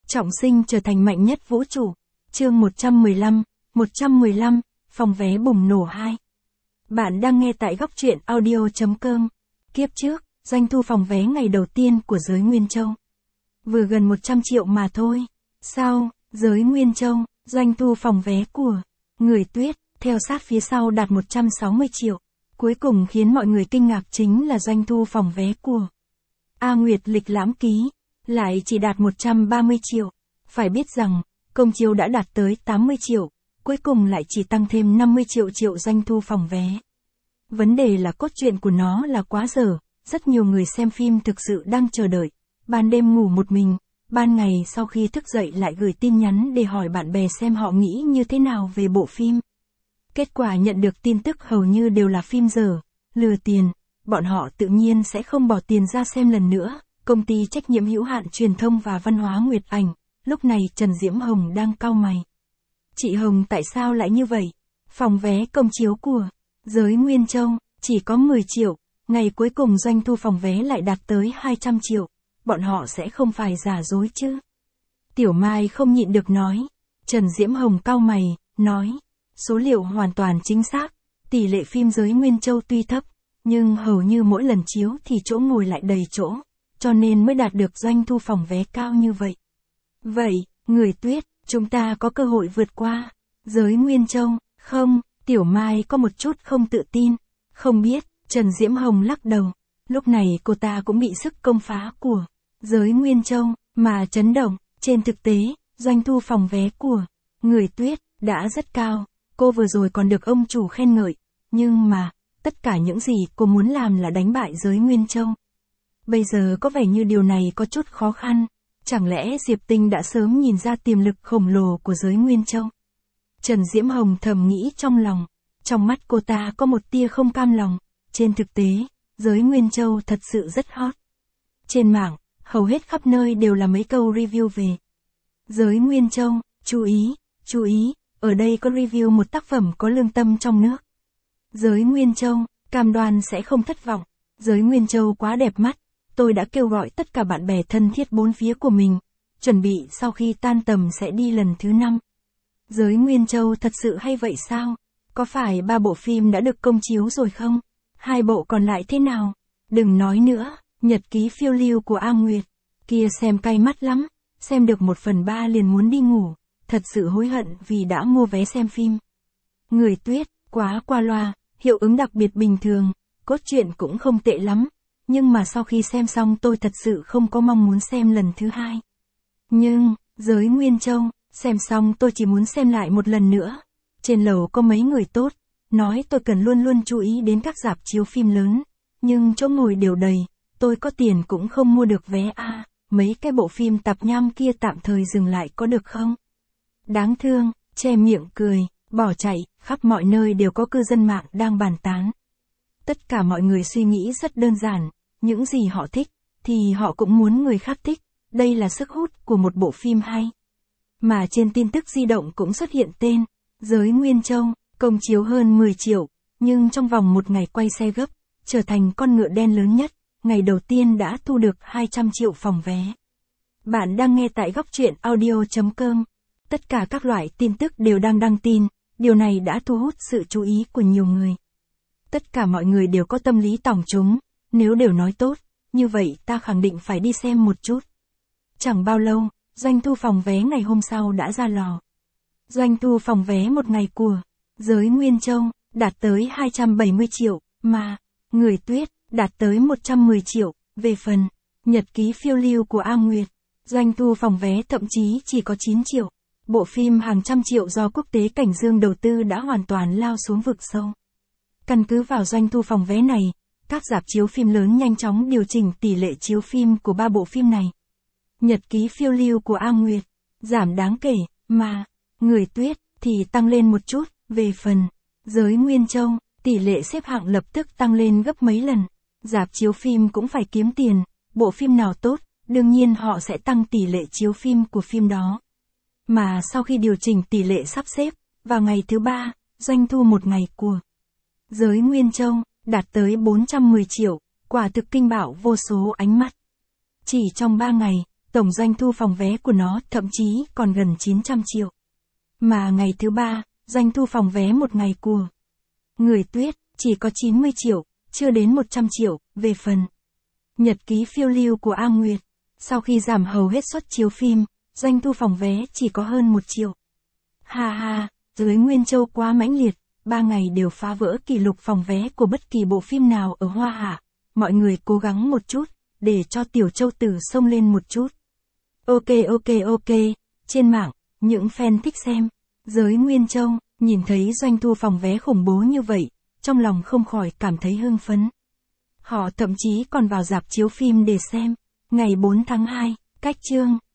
Trọng sinh trở thành mạnh nhất vũ trụ. Chương 115, phòng vé bùng nổ 2. Bạn đang nghe tại góc truyện audio.com. Kiếp trước, doanh thu phòng vé ngày đầu tiên của giới Nguyên Châu vừa gần 100 triệu mà thôi. Sau, giới Nguyên Châu, doanh thu phòng vé của Người Tuyết, theo sát phía sau đạt 160 triệu. Cuối cùng khiến mọi người kinh ngạc chính là doanh thu phòng vé của A Nguyệt Lịch Lãm Ký lại chỉ đạt 130 triệu. Phải biết rằng, công chiếu đã đạt tới 80 triệu, cuối cùng lại chỉ tăng thêm 50 triệu doanh thu phòng vé. Vấn đề là cốt truyện của nó là quá dở, rất nhiều người xem phim thực sự đang chờ đợi. Ban đêm ngủ một mình, ban ngày sau khi thức dậy lại gửi tin nhắn để hỏi bạn bè xem họ nghĩ như thế nào về bộ phim. Kết quả nhận được tin tức hầu như đều là phim dở, lừa tiền, bọn họ tự nhiên sẽ không bỏ tiền ra xem lần nữa. Công ty trách nhiệm hữu hạn truyền thông và văn hóa Nguyệt Ảnh, lúc này Trần Diễm Hồng đang cau mày. Chị Hồng tại sao lại như vậy? Phòng vé công chiếu của giới Nguyên Châu chỉ có 10 triệu, ngày cuối cùng doanh thu phòng vé lại đạt tới 200 triệu. Bọn họ sẽ không phải giả dối chứ? Tiểu Mai không nhịn được nói. Trần Diễm Hồng cau mày, nói. Số liệu hoàn toàn chính xác, tỷ lệ phim giới Nguyên Châu tuy thấp, nhưng hầu như mỗi lần chiếu thì chỗ ngồi lại đầy chỗ, cho nên mới đạt được doanh thu phòng vé cao như vậy. Vậy, Người Tuyết, chúng ta có cơ hội vượt qua giới Nguyên Châu, không? Tiểu Mai có một chút không tự tin. Không biết, Trần Diễm Hồng lắc đầu. Lúc này cô ta cũng bị sức công phá của giới Nguyên Châu mà chấn động. Trên thực tế, doanh thu phòng vé của Người Tuyết đã rất cao. Cô vừa rồi còn được ông chủ khen ngợi. Nhưng mà, tất cả những gì cô muốn làm là đánh bại giới Nguyên Châu. Bây giờ có vẻ như điều này có chút khó khăn. Chẳng lẽ Diệp Tinh đã sớm nhìn ra tiềm lực khổng lồ của giới Nguyên Châu? Trần Diễm Hồng thầm nghĩ trong lòng. Trong mắt cô ta có một tia không cam lòng. Trên thực tế, giới Nguyên Châu thật sự rất hot. Trên mạng, hầu hết khắp nơi đều là mấy câu review về giới Nguyên Châu. Chú ý, ở đây có review một tác phẩm có lương tâm trong nước. Giới Nguyên Châu, cam đoan sẽ không thất vọng. Giới Nguyên Châu quá đẹp mắt. Tôi đã kêu gọi tất cả bạn bè thân thiết bốn phía của mình, chuẩn bị sau khi tan tầm sẽ đi lần thứ 5. Giới Nguyên Châu thật sự hay vậy sao? Có phải 3 bộ phim đã được công chiếu rồi không? 2 bộ còn lại thế nào? Đừng nói nữa, nhật ký phiêu lưu của A Nguyệt, kia xem cay mắt lắm, xem được 1/3 liền muốn đi ngủ, thật sự hối hận vì đã mua vé xem phim. Người Tuyết, quá qua loa, hiệu ứng đặc biệt bình thường, cốt truyện cũng không tệ lắm. Nhưng mà sau khi xem xong tôi thật sự không có mong muốn xem lần thứ 2. Nhưng, giới Nguyên Châu, xem xong tôi chỉ muốn xem lại một lần nữa. Trên lầu có mấy người tốt, nói tôi cần luôn luôn chú ý đến các rạp chiếu phim lớn. Nhưng chỗ ngồi đều đầy, tôi có tiền cũng không mua được vé a. Mấy cái bộ phim tạp nham kia tạm thời dừng lại có được không? Đáng thương, che miệng cười, bỏ chạy, khắp mọi nơi đều có cư dân mạng đang bàn tán. Tất cả mọi người suy nghĩ rất đơn giản. Những gì họ thích, thì họ cũng muốn người khác thích. Đây là sức hút của một bộ phim hay. Mà trên tin tức di động cũng xuất hiện tên giới Nguyên Châu, công chiếu hơn 10 triệu, nhưng trong vòng một ngày quay xe gấp, trở thành con ngựa đen lớn nhất, ngày đầu tiên đã thu được 200 triệu phòng vé. Bạn đang nghe tại góc truyện audio.com. Tất cả các loại tin tức đều đang đăng tin, điều này đã thu hút sự chú ý của nhiều người. Tất cả mọi người đều có tâm lý tòng chúng. Nếu đều nói tốt, như vậy ta khẳng định phải đi xem một chút. Chẳng bao lâu, doanh thu phòng vé ngày hôm sau đã ra lò. Doanh thu phòng vé một ngày của giới Nguyên Châu đạt tới 270 triệu, mà Người Tuyết đạt tới 110 triệu. Về phần nhật ký phiêu lưu của A Nguyệt, doanh thu phòng vé thậm chí chỉ có 9 triệu. Bộ phim hàng trăm triệu do quốc tế Cảnh Dương đầu tư đã hoàn toàn lao xuống vực sâu. Căn cứ vào doanh thu phòng vé này, các rạp chiếu phim lớn nhanh chóng điều chỉnh tỷ lệ chiếu phim của 3 bộ phim này. Nhật ký phiêu lưu của A Nguyệt giảm đáng kể, mà Người Tuyết thì tăng lên một chút. Về phần giới Nguyên Châu, tỷ lệ xếp hạng lập tức tăng lên gấp mấy lần. Rạp chiếu phim cũng phải kiếm tiền, bộ phim nào tốt, đương nhiên họ sẽ tăng tỷ lệ chiếu phim của phim đó. Mà sau khi điều chỉnh tỷ lệ sắp xếp, vào ngày thứ 3, doanh thu một ngày của giới Nguyên Châu đạt tới 410 triệu, quả thực kinh bạo vô số ánh mắt. Chỉ trong 3 ngày, Tổng doanh thu phòng vé của nó thậm chí còn gần 900 triệu. Mà ngày thứ ba, doanh thu phòng vé một ngày của Người Tuyết chỉ có 90 triệu, chưa đến 100 triệu. Về phần nhật ký phiêu lưu của A Nguyệt, sau khi giảm hầu hết suất chiếu phim, doanh thu phòng vé chỉ có hơn 1 triệu. Ha ha, dưới Nguyên Châu quá mãnh liệt, 3 ngày đều phá vỡ kỷ lục phòng vé của bất kỳ bộ phim nào ở Hoa Hạ. Mọi người cố gắng một chút, để cho Tiểu Châu Tử xông lên một chút. Ok. Trên mạng, những fan thích xem Giới Nguyên Châu, nhìn thấy doanh thu phòng vé khủng bố như vậy, trong lòng không khỏi cảm thấy hưng phấn. Họ thậm chí còn vào rạp chiếu phim để xem. Ngày 4 tháng 2, cách chương